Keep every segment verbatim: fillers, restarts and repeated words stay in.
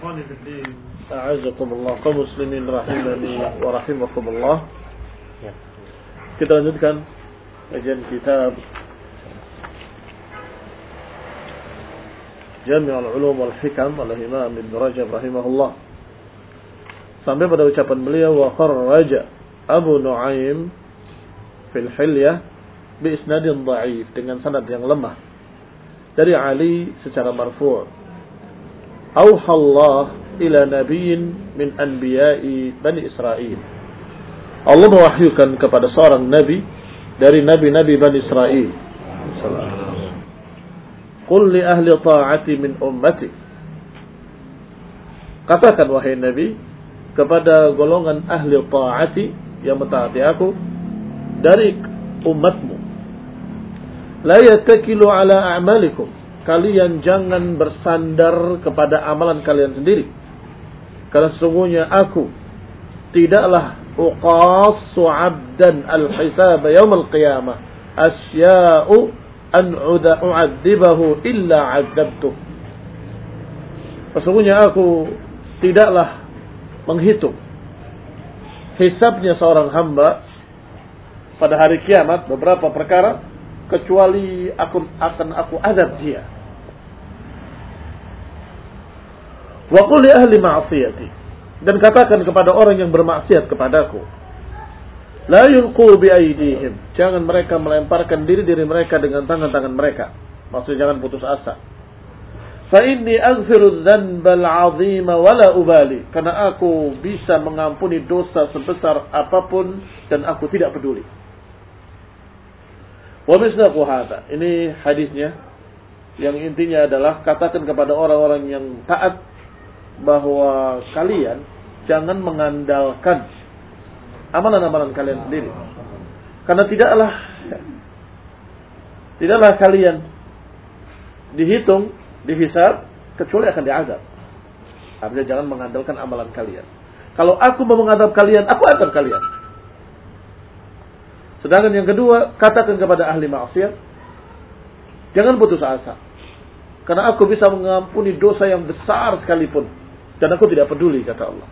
Ikhwani fiddin, a'azakumullah kaum muslimin rahimani wa rahimakumullah. Kita lanjutkan kajian kitab Jami' al-Ulum wal Hikam oleh Imam Ibn Rajab rahimahullah. Sampai pada ucapan beliau, wa kharraja Abu Nu'aim fil Hilyah bi isnadin dha'if, dengan sanad yang lemah dari Ali secara marfu'. Auhallah ila nabiyyin min anbiya'i Bani Israel. Allah mewahyukan kepada seorang nabi dari nabi-nabi Bani Israel. Qul li ahli ta'ati min ummati. Katakan wahai nabi kepada golongan ahli ta'ati yang mentaati aku dari umatmu. La yattakilu ala a'malikum. Kalian jangan bersandar kepada amalan kalian sendiri. Karena sesungguhnya aku tidaklah uqassu 'abdan al-hisab yaum al-qiyamah asya'u an u'adzibahu illa 'adzabtuh. Sesungguhnya aku tidaklah menghitung hisabnya seorang hamba pada hari kiamat beberapa perkara kecuali aku akan aku azab dia. Wa qul li ahli ma'siyati, dan katakan kepada orang yang bermaksiat kepadaku, la yulqu bi aydihim, jangan mereka melemparkan diri-diri mereka dengan tangan-tangan mereka. Maksudnya jangan putus asa. Fa inni aghfiru dzanbal 'azima wa la ubali, karena aku bisa mengampuni dosa sebesar apapun dan aku tidak peduli. Wa misdaqu hadza, ini hadisnya yang intinya adalah katakan kepada orang-orang yang taat bahwa kalian jangan mengandalkan amalan-amalan kalian sendiri. Karena tidaklah tidaklah kalian dihitung, dihisab kecuali akan diazab. Artinya jangan mengandalkan amalan kalian. Kalau aku mau mengadab kalian, aku azab kalian. Sedangkan yang kedua, katakan kepada ahli maksiat, jangan putus asa. Karena aku bisa mengampuni dosa yang besar sekalipun. Dan aku tidak peduli, kata Allah.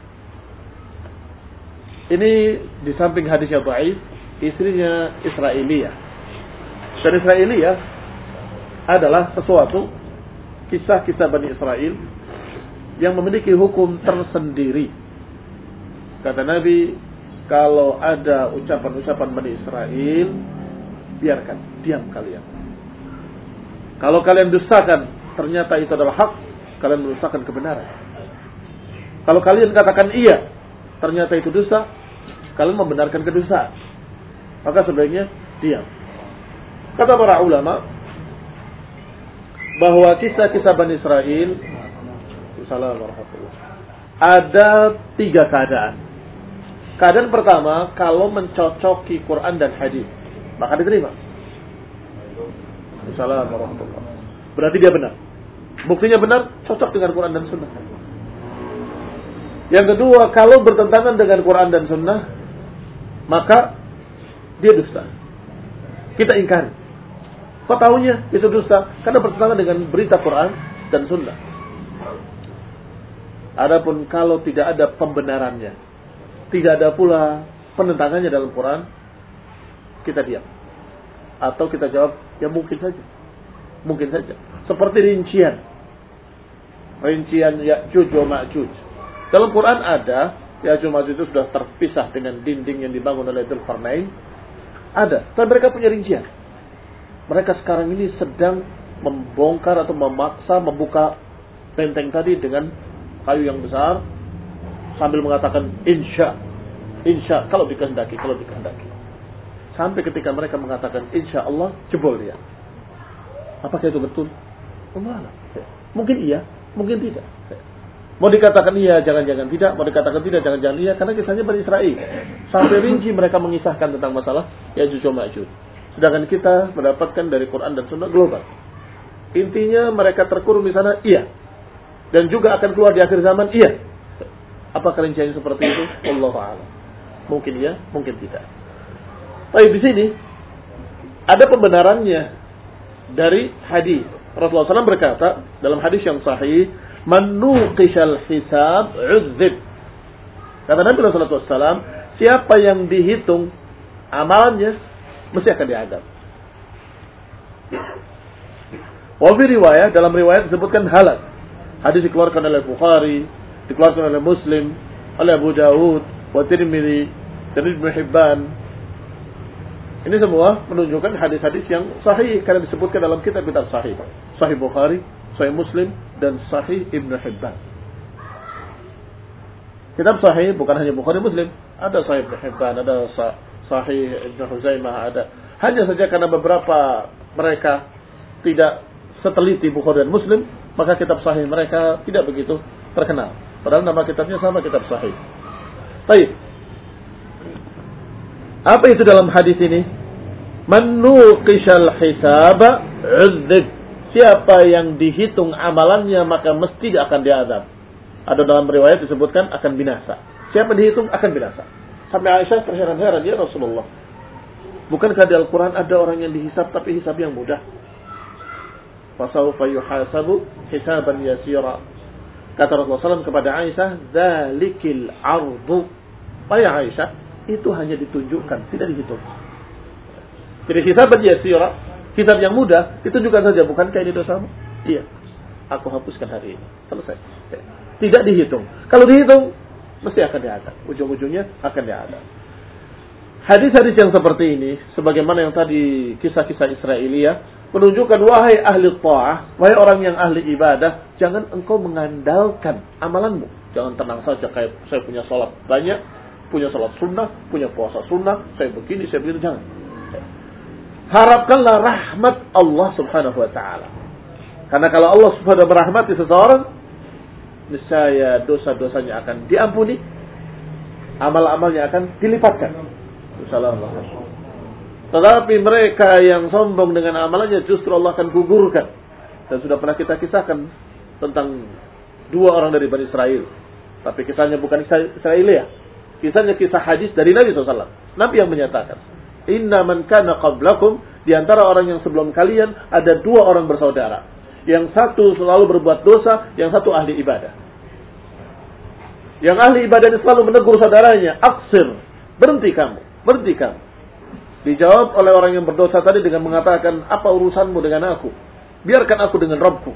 Ini di samping hadisnya dhaif, istrinya Israiliyah. Dan Israiliyah adalah sesuatu, kisah-kisah Bani Israel yang memiliki hukum tersendiri. Kata Nabi, kalau ada ucapan-ucapan Bani Israel, biarkan, diam kalian. Kalau kalian dustakan, ternyata itu adalah hak, kalian mendustakan kebenaran. Kalau kalian katakan iya, ternyata itu dusta, kalian membenarkan kedustaan. Maka sebaiknya diam. Kata para ulama bahwa kisah-kisah Bani Israel, Assalamualaikum, ada tiga keadaan. Keadaan pertama, kalau mencocoki Quran dan hadis, maka diterima. Assalamualaikum. Berarti dia benar. Buktinya benar, cocok dengan Quran dan Sunnah. Yang kedua, kalau bertentangan dengan Quran dan Sunnah, maka dia dusta. Kita ingkari. Kok tahunya itu dusta? Karena bertentangan dengan berita Quran dan Sunnah. Adapun kalau tidak ada pembenarannya, tidak ada pula penentangannya dalam Quran, kita diam. Atau kita jawab, ya mungkin saja. Mungkin saja. Seperti rincian. Rincian Ya'juj wa Ma'juj. Dalam Quran ada, Ya'juj wa Ma'juj itu sudah terpisah dengan dinding yang dibangun oleh Dzulqarnain. Ada. Dan mereka punya rincian. Mereka sekarang ini sedang membongkar atau memaksa membuka benteng tadi dengan kayu yang besar, sambil mengatakan insya, insya kalau dikehendaki, kalau dikehendaki. Sampai ketika mereka mengatakan insya Allah, jebol dia. Apakah itu betul? Allah. Mungkin iya, mungkin tidak. Mau dikatakan iya, jangan-jangan tidak. Mau dikatakan tidak, jangan-jangan iya. Karena kisahnya Bani Israel. Sampai rinci mereka mengisahkan tentang masalah Ya'juj wa Ma'juj. Sedangkan kita mendapatkan dari Quran dan Sunnah global. Intinya mereka terkurung di sana, iya. Dan juga akan keluar di akhir zaman, iya. Apakah rinciannya seperti itu? Wallahu a'lam. Mungkin iya, mungkin tidak. Tapi di sini ada pembenarannya dari hadis. Rasulullah shallallahu alaihi wasallam berkata dalam hadis yang sahih, Man nuqishal hisab 'udzib. Kata Nabi sallallahu alaihi wasallam, siapa yang dihitung amalannya mesti akan diadab. Wa fi riwayat, dalam riwayat disebutkan halal. Hadis dikeluarkan oleh Bukhari, dikeluarkan oleh Muslim, oleh Abu Dawud, wa Tirmidzi, dan Ibnu Hibban. Ini semua menunjukkan hadis-hadis yang sahih karena disebutkan dalam kitab-kitab sahih. Sahih Bukhari, Sahih Muslim, dan Sahih Ibnu Hibban. Kitab sahih bukan hanya Bukhari Muslim, ada Sahih Ibnu Hibban, ada Sahih Ibnu Huzaimah, ada. Hanya saja karena beberapa mereka tidak seteliti Bukhari dan Muslim, maka kitab sahih mereka tidak begitu terkenal. Padahal nama kitabnya sama, kitab sahih. Baik. Apa itu dalam hadis ini? Man nuqishal hisaba 'udzib. Siapa yang dihitung amalannya maka mesti akan diazab. Ada dalam riwayat disebutkan akan binasa. Siapa dihitung akan binasa. Sampai Aisyah terheran-heran, ya Rasulullah, bukankah di Al-Quran ada orang yang dihisab tapi hisab yang mudah? Fasawfa yuhasabu hisaban yasira. Kata Rasulullah shallallahu alaihi wasallam kepada Aisyah, Zalikil ardu. Wahai Aisyah, itu hanya ditunjukkan, tidak dihitung. Jadi hisaban yasira, hisab yang mudah, ditunjukkan saja. Bukankah ini dosamu? Iya, aku hapuskan hari ini. Selesai. Tidak dihitung. Kalau dihitung, mesti akan diadab. Ujung-ujungnya akan diadab. Hadis-hadis yang seperti ini, sebagaimana yang tadi kisah-kisah Israiliyah, menunjukkan wahai ahli ta'ah, wahai orang yang ahli ibadah, jangan engkau mengandalkan amalanmu. Jangan tenang saja kayak saya punya salat banyak, punya salat sunnah, punya puasa sunnah, saya begini, saya begini, jangan. Harapkanlah rahmat Allah Subhanahu wa taala. Karena kalau Allah Subhanahu wa taala merahmati seseorang, niscaya dosa-dosanya akan diampuni, amal-amalnya akan dilipatkan. Insyaallah. Tetapi mereka yang sombong dengan amalannya justru Allah akan gugurkan. Dan sudah pernah kita kisahkan tentang dua orang dari Bani Israel. Tapi kisahnya bukan kisah Israelia. Kisahnya kisah hadis dari Nabi shallallahu alaihi wasallam. Nabi yang menyatakan, Inna man kana qablakum, di antara orang yang sebelum kalian ada dua orang bersaudara. Yang satu selalu berbuat dosa, yang satu ahli ibadah. Yang ahli ibadah ini selalu menegur saudaranya, Aksir, berhenti kamu, berhenti kamu. Dijawab oleh orang yang berdosa tadi dengan mengatakan, apa urusanmu dengan aku? Biarkan aku dengan Rabbku.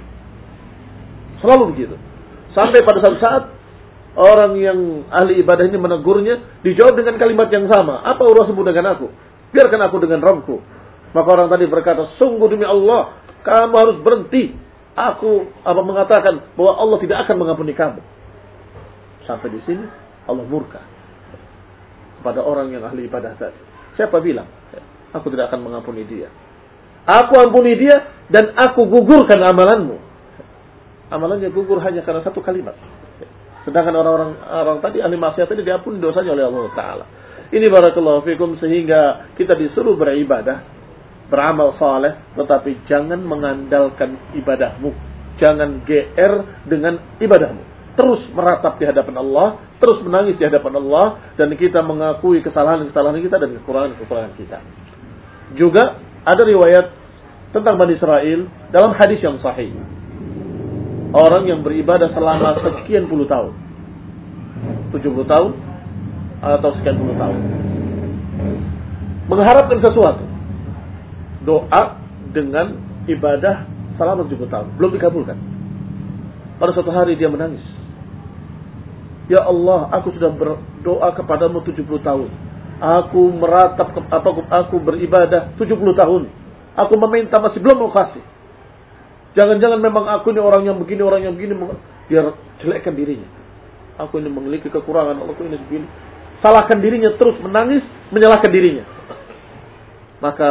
Selalu begitu. Sampai pada suatu saat, orang yang ahli ibadah ini menegurnya, dijawab dengan kalimat yang sama. Apa urusanmu dengan aku? Biarkan aku dengan Rabbku. Maka orang tadi berkata, sungguh demi Allah, kamu harus berhenti. Aku apa mengatakan bahwa Allah tidak akan mengampuni kamu. Sampai di sini, Allah murka kepada orang yang ahli ibadah tadi. Siapa bilang? Aku tidak akan mengampuni dia. Aku ampuni dia dan aku gugurkan amalanmu. Amalannya gugur hanya karena satu kalimat. Sedangkan orang-orang orang tadi ahli maksiat tadi diampuni dosanya oleh Allah Taala. Ini barakallahu fikum, sehingga kita disuruh beribadah, beramal saleh, tetapi jangan mengandalkan ibadahmu. Jangan G R dengan ibadahmu. Terus meratap di hadapan Allah, terus menangis di hadapan Allah, dan kita mengakui kesalahan-kesalahan kita dan kekurangan-kekurangan kita. Juga ada riwayat tentang Bani Israel dalam hadis yang sahih. Orang yang beribadah selama sekian puluh tahun. tujuh puluh tahun atau sekian puluh tahun. Mengharapkan sesuatu. Doa dengan ibadah selama tujuh puluh tahun. Belum dikabulkan. Pada suatu hari dia menangis. Ya Allah, aku sudah berdoa kepadamu tujuh puluh tahun. Aku meratap, aku, aku beribadah tujuh puluh tahun. Aku meminta masih belum mau kasih. Jangan-jangan memang aku ini orang yang begini, orang yang begini. Biar jelekkan dirinya. Aku ini memiliki kekurangan, aku ini begini. Salahkan dirinya, terus menangis, menyalahkan dirinya. Maka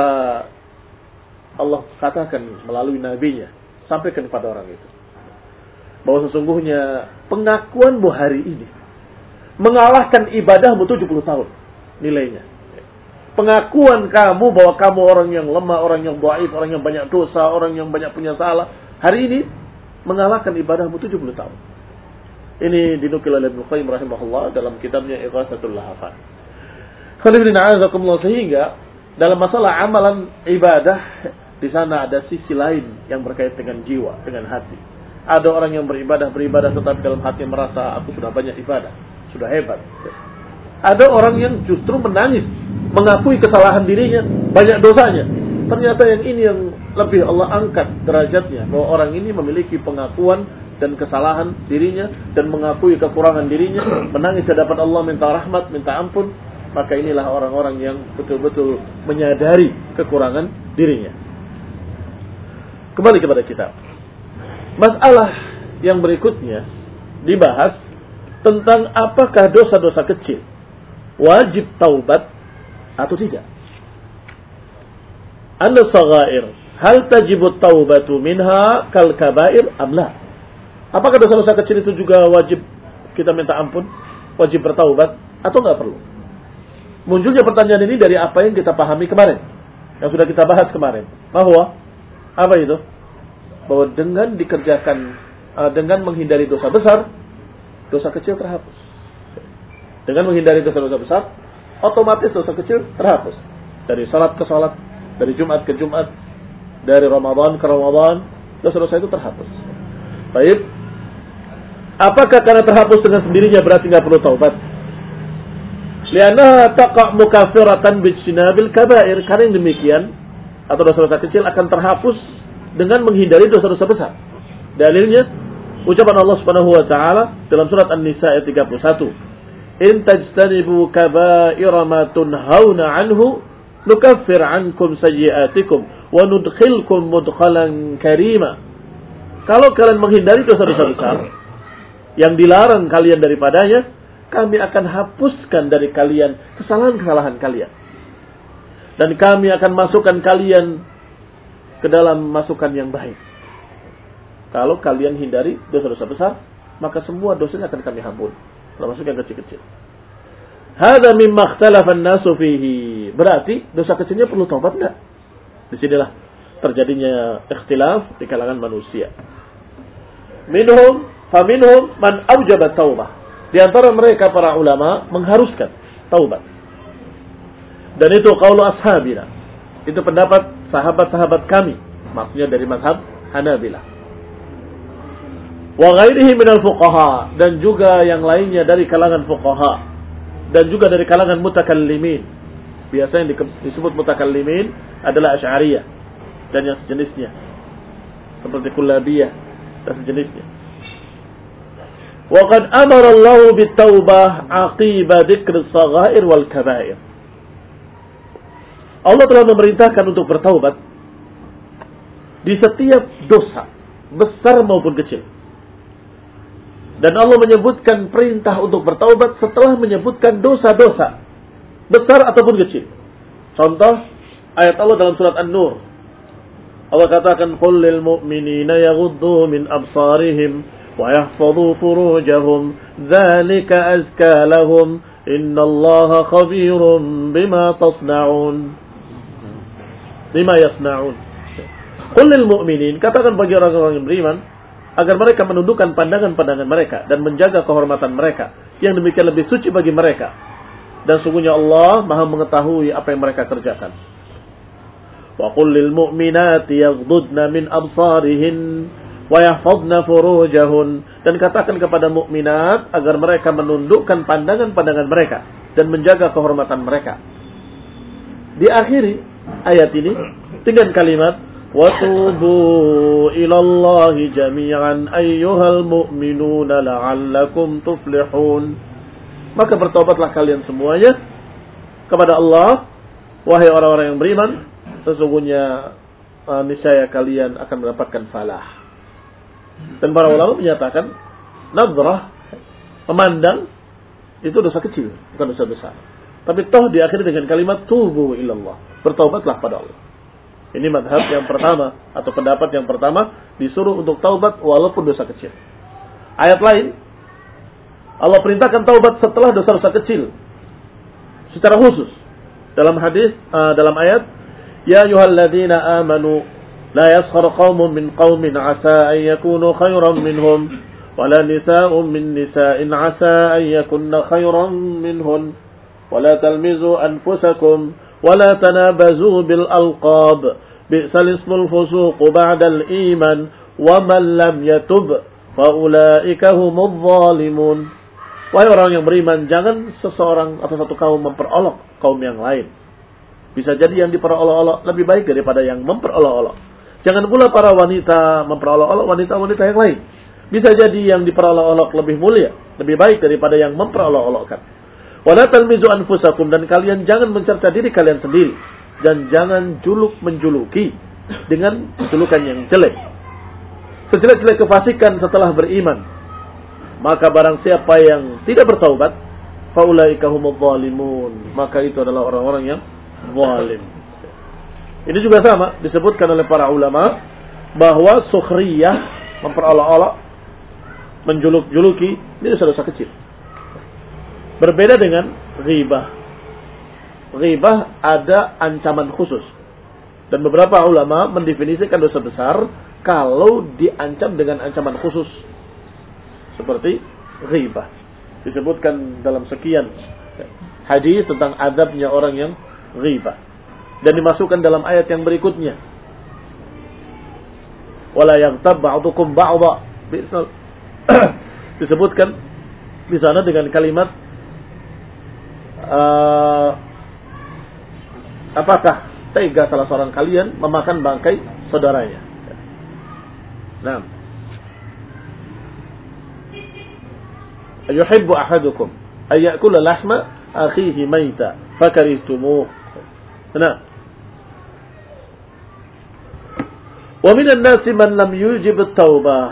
Allah katakan melalui nabinya, sampaikan kepada orang itu, bahwa sesungguhnya pengakuanmu hari ini mengalahkan ibadahmu tujuh puluh tahun nilainya. Pengakuan kamu bahwa kamu orang yang lemah, orang yang dhaif, orang yang banyak dosa, orang yang banyak punya salah, hari ini mengalahkan ibadahmu tujuh puluh tahun. Ini dinukil oleh Ibnu Qayyim rahimahullah dalam kitabnya Ighatsatul Lahafan. Sehingga dalam masalah amalan ibadah, di sana ada sisi lain yang berkait dengan jiwa, dengan hati. Ada orang yang beribadah, beribadah tetapi dalam hati merasa aku sudah banyak ibadah, sudah hebat. Ada orang yang justru menangis, mengakui kesalahan dirinya, banyak dosanya. Ternyata yang ini yang lebih Allah angkat derajatnya, bahwa orang ini memiliki pengakuan dan kesalahan dirinya dan mengakui kekurangan dirinya, menangis di hadapan Allah, minta rahmat, minta ampun. Maka inilah orang-orang yang betul-betul menyadari kekurangan dirinya. Kembali kepada kitab. Masalah yang berikutnya dibahas tentang apakah dosa-dosa kecil wajib taubat atau tidak. An-saghair hal tajibu taubatu minha kal kabair am la? Apakah dosa-dosa kecil itu juga wajib kita minta ampun, wajib bertaubat atau enggak perlu? Munculnya pertanyaan ini dari apa yang kita pahami kemarin, yang sudah kita bahas kemarin. Bahwa apa itu? Bahwa dengan dikerjakan, dengan menghindari dosa besar, dosa kecil terhapus. Dengan menghindari dosa-dosa besar, otomatis dosa kecil terhapus. Dari salat ke salat, dari Jumat ke Jumat, dari Ramadan ke Ramadan, dosa-dosa itu terhapus. Baik. Apakah karena terhapus dengan sendirinya berarti nggak perlu taubat? Lianna taqa' mukaffiratan bijtinabil kaba'ir. Karena yang demikian atau dosa-dosa kecil akan terhapus dengan menghindari dosa-dosa besar. Dalilnya ucapan Allah Subhanahu wa taala dalam surat An-Nisa ayat tiga puluh satu. In tajtanibu kaba'ira ma tunhauna 'anhu nukaffir 'ankum sayyi'atikum wa nudkhilkum mudkhalan karima. Kalau kalian menghindari dosa-dosa besar yang dilarang kalian daripadanya, kami akan hapuskan dari kalian kesalahan-kesalahan kalian. Dan kami akan masukkan kalian ke dalam masukan yang baik. Kalau kalian hindari dosa-dosa besar, maka semua dosanya akan kami ampuni, termasuk yang kecil-kecil. Hadza mimma ikhtalafa an-nasu fihi. Berarti dosa kecilnya perlu taubat enggak? Di sinilah terjadinya ikhtilaf di kalangan manusia. Minhum faminhum man aujaba taubah. Di antara mereka para ulama mengharuskan taubat. Dan itu qaulu ashabina. Itu pendapat sahabat-sahabat kami, maksudnya dari mazhab Hanabilah. Wa ghairihi minal fuqaha, dan juga yang lainnya dari kalangan fuqaha, dan juga dari kalangan mutakallimin. Biasanya yang disebut mutakallimin adalah Asy'ariyah dan yang sejenisnya, seperti Kullabiyah dan sejenisnya. Wa qad amara Allah bit-taubah aqiba dzikr as-saghair wal kaba'ir. Allah telah memerintahkan untuk bertaubat di setiap dosa, besar maupun kecil. Dan Allah menyebutkan perintah untuk bertaubat setelah menyebutkan dosa-dosa, besar ataupun kecil. Contoh, ayat Allah dalam surat An-Nur. Allah katakan, قُلْ لِلْمُؤْمِنِينَ يَغُضُّوا مِنْ أَبْصَارِهِمْ وَيَحْفَظُوا فُرُوجَهُمْ ذَلِكَ أَزْكَى لَهُمْ إِنَّ اللَّهَ خَبِيرٌ بِمَا تَصْنَعُونَ Bima yasna'un. Qul lil mu'minin, katakan bagi orang-orang yang beriman agar mereka menundukkan pandangan-pandangan mereka dan menjaga kehormatan mereka, yang demikian lebih suci bagi mereka. Dan sungguhnya Allah Maha mengetahui apa yang mereka kerjakan. Wa qul lil mu'minati yaghdudna min absarihin wa yahfazna furujahun, dan katakan kepada mukminat agar mereka menundukkan pandangan-pandangan mereka dan menjaga kehormatan mereka. Diakhiri ayat ini dengan kalimat wa tubu ilallahi jami'an ayyuhal mu'minuna la'allakum tuflihun. Maka bertobatlah kalian semuanya kepada Allah, wahai orang-orang yang beriman, sesungguhnya uh, niscaya kalian akan mendapatkan falah. Dan para ulama menyatakan nadrah, memandang, itu dosa kecil, bukan dosa besar. Tapi toh diakhiri dengan kalimat tubu ilallah, bertaubatlah pada Allah. Ini madhab yang pertama atau pendapat yang pertama, disuruh untuk taubat walaupun dosa kecil. Ayat lain Allah perintahkan taubat setelah dosa-dosa kecil secara khusus. Dalam hadis uh, dalam ayat, ya ayyuhalladzina amanu la yaskhar qaumun min qaumin asa an yakunu khairan minhum wala nisaa'un min nisaa'in asa an yakunna khairan minhun ولا تلمزوا أنفسكم ولا تنابزوا بالألقاب بئس الاسم الفسوق بعد الإيمان wa man lam yatub fa ulaika humudz zalimun. Wahai orang yang beriman, jangan seseorang atau satu kaum memperolok kaum yang lain. Bisa jadi yang diperolok-olok lebih baik daripada yang memperolok-olok. Jangan pula para wanita memperolok-olok wanita-wanita yang lain. Bisa jadi yang diperolok-olok lebih mulia, lebih baik daripada yang memperolok-olokkan. Wala talmizu anfusakum, dan kalian jangan mencerca diri kalian sendiri, dan jangan juluk menjuluki dengan julukan yang jelek. Sejelek-jelek kefasikan setelah beriman, maka barang siapa yang tidak bertaubat, faulaika humudz zalimun, maka itu adalah orang-orang yang zalim. Ini juga sama disebutkan oleh para ulama bahwa sukhriyah, memperolok-olok, menjuluk-juluki, ini dosa-dosa kecil. Berbeda dengan ghibah. Ghibah ada ancaman khusus. Dan beberapa ulama mendefinisikan dosa besar kalau diancam dengan ancaman khusus. Seperti ghibah. Disebutkan dalam sekian hadis tentang azabnya orang yang ghibah. Dan dimasukkan dalam ayat yang berikutnya. Wala yaghtab ba'dukum ba'dha. Disebutkan di sana dengan kalimat uh, apakah tega salah seorang kalian memakan bangkai saudaranya? Nah, ayuhibbu ahadukum ayyakula lahma akhihi maita fakarihtumuh. Nah, wa minan nasi man lam yujib at-taubah.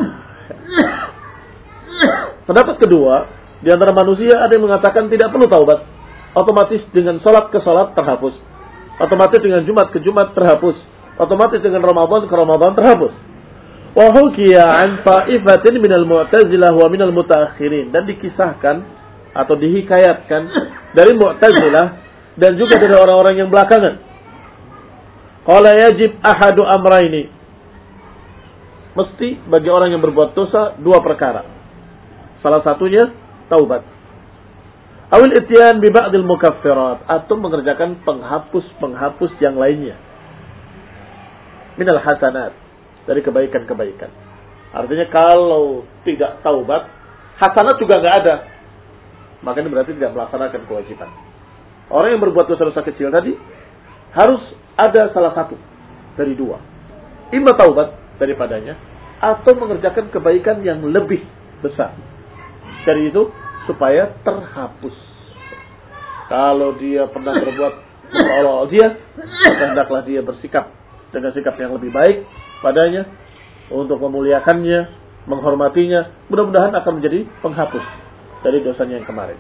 Pendapat kedua, di antara manusia ada yang mengatakan tidak perlu taubat. Otomatis dengan salat ke salat terhapus. Otomatis dengan Jumat ke Jumat terhapus. Otomatis dengan Ramadan ke Ramadan terhapus. Wa hukiya an ta'ifatin minal Mu'tazilah wa minal mutaakhirin, dan dikisahkan atau dihikayatkan dari Mu'tazilah dan juga dari orang-orang yang belakangan. Qala yajib ahadu amraini. Mesti bagi orang yang berbuat dosa dua perkara. Salah satunya taubat. Awil ityan bi ba'dil mukaffirat, atau mengerjakan penghapus-penghapus yang lainnya. Minal hasanat, dari kebaikan-kebaikan. Artinya kalau tidak taubat, hasanat juga enggak ada. Maka ini berarti tidak melaksanakan kewajiban. Orang yang berbuat dosa-dosa kecil tadi harus ada salah satu dari dua. Imma taubat daripadanya, atau mengerjakan kebaikan yang lebih besar dari itu supaya terhapus. Kalau dia pernah berbuat memperolok dia, hendaklah dia bersikap dengan sikap yang lebih baik padanya untuk memuliakannya, menghormatinya. Mudah-mudahan akan menjadi penghapus dari dosanya yang kemarin.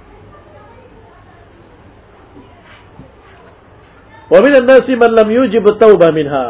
Wa minan nasi man lam yujib at-taubah minha.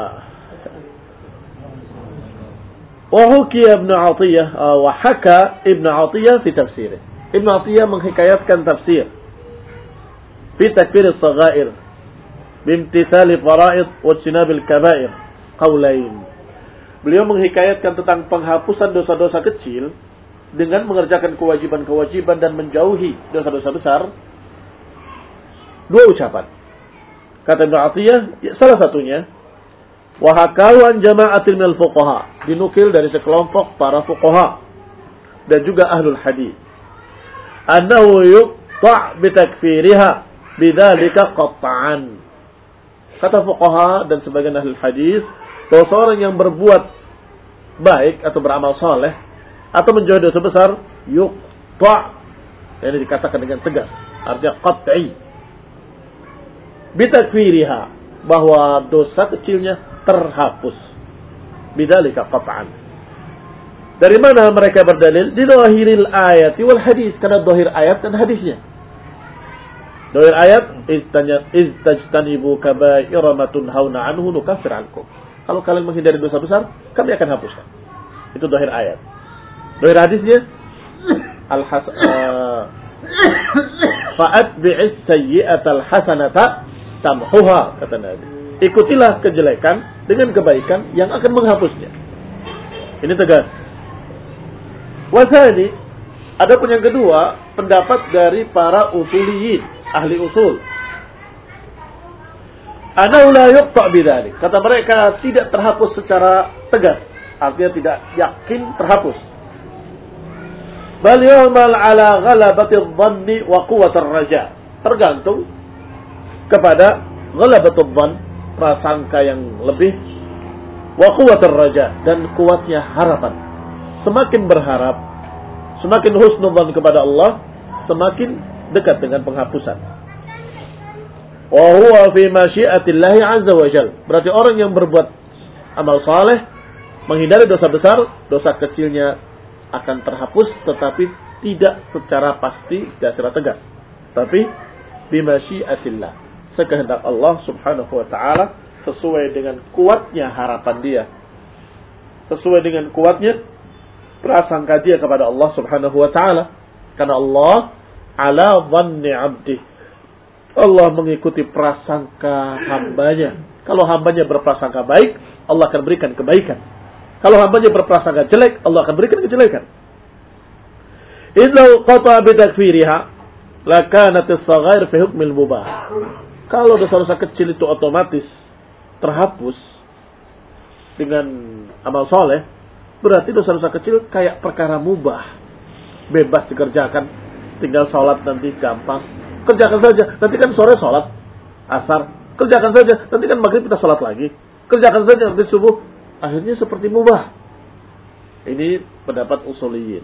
Wa hukiya Ibnu Athiyah wa haka Ibnu Athiyah fi tafsirih. Ibnu Athiyah menghikayatkan tafsir fi takfir as-saghair bimtithal fara'id wa ijtinab al-kaba'ir qaulain. Beliau menghikayatkan tentang penghapusan dosa-dosa kecil dengan mengerjakan kewajiban-kewajiban dan menjauhi dosa-dosa besar. Dua ucapan. Kata Ibnu Athiyah, ya, salah satunya wa hakawan jama'atil minal fuqaha, dinukil dari sekelompok para fuqaha dan juga ahlul hadis, annahu yuqta' bi takfiriha bidzalika qat'an. Kata fuqaha dan sebagian ahlul hadis, bahwa seorang yang berbuat baik atau beramal saleh atau menjauhi dosa besar, yuqta', ini dikatakan dengan tegas, artinya qat'i, bi takfiriha, bahwa dosa kecilnya terhapus. Bidzalika qat'an. Dari mana mereka berdalil? Di zahiril ayat wal hadis, karena zahir ayat dan hadisnya. Zahir ayat, istajtanibu kaba'ira ma tunhauna anhu nukaffir ankum. Kalau kalian menghindari dosa besar, kami akan hapuskan. Itu zahir ayat. Zahir hadisnya, al-has fa'atbi'is sayyi'atal hasanata tamhuha, kata Nabi. Ikutilah kejelekan dengan kebaikan yang akan menghapusnya. Ini tegas. Wasani, adapun yang kedua, pendapat dari para usuliyin, ahli usul. Anahu la yuqta' bidzalik. Kata mereka tidak terhapus secara tegas artinya tidak yakin terhapus. Bal yu'mal ala ghalabati dhanni wa quwwati raja. Tergantung kepada ghalabati dhann, prasangka yang lebih, wa quwwati raja, dan kuatnya harapan. Semakin berharap, semakin husnudzan kepada Allah, semakin dekat dengan penghapusan. Wa huwa fi masyiatillahi azza wa jalla. Berarti orang yang berbuat amal saleh, menghindari dosa besar, dosa kecilnya akan terhapus, tetapi tidak secara pasti dan secara tegas. Tapi bi masyiatillah, sekehendak Allah Subhanahu wa taala, sesuai dengan kuatnya harapan dia, sesuai dengan kuatnya prasangka dia kepada Allah Subhanahu wa taala. Karena Allah ala dhanni 'abdi, Allah mengikuti prasangka hambanya. Kalau hambanya berprasangka baik, Allah akan berikan kebaikan. Kalau hambanya berprasangka jelek, Allah akan berikan kejelekan. Idza qata bi takfiriha lakanat as-saghair fi hukm al-mubah. Kalau dosa-dosa kecil itu otomatis terhapus dengan amal soleh, berarti dosa-dosa kecil kayak perkara mubah, bebas dikerjakan, tinggal sholat nanti gampang, kerjakan saja, nanti kan sore sholat asar, kerjakan saja, nanti kan maghrib kita sholat lagi, kerjakan saja nanti subuh, akhirnya seperti mubah. Ini pendapat usuliyin.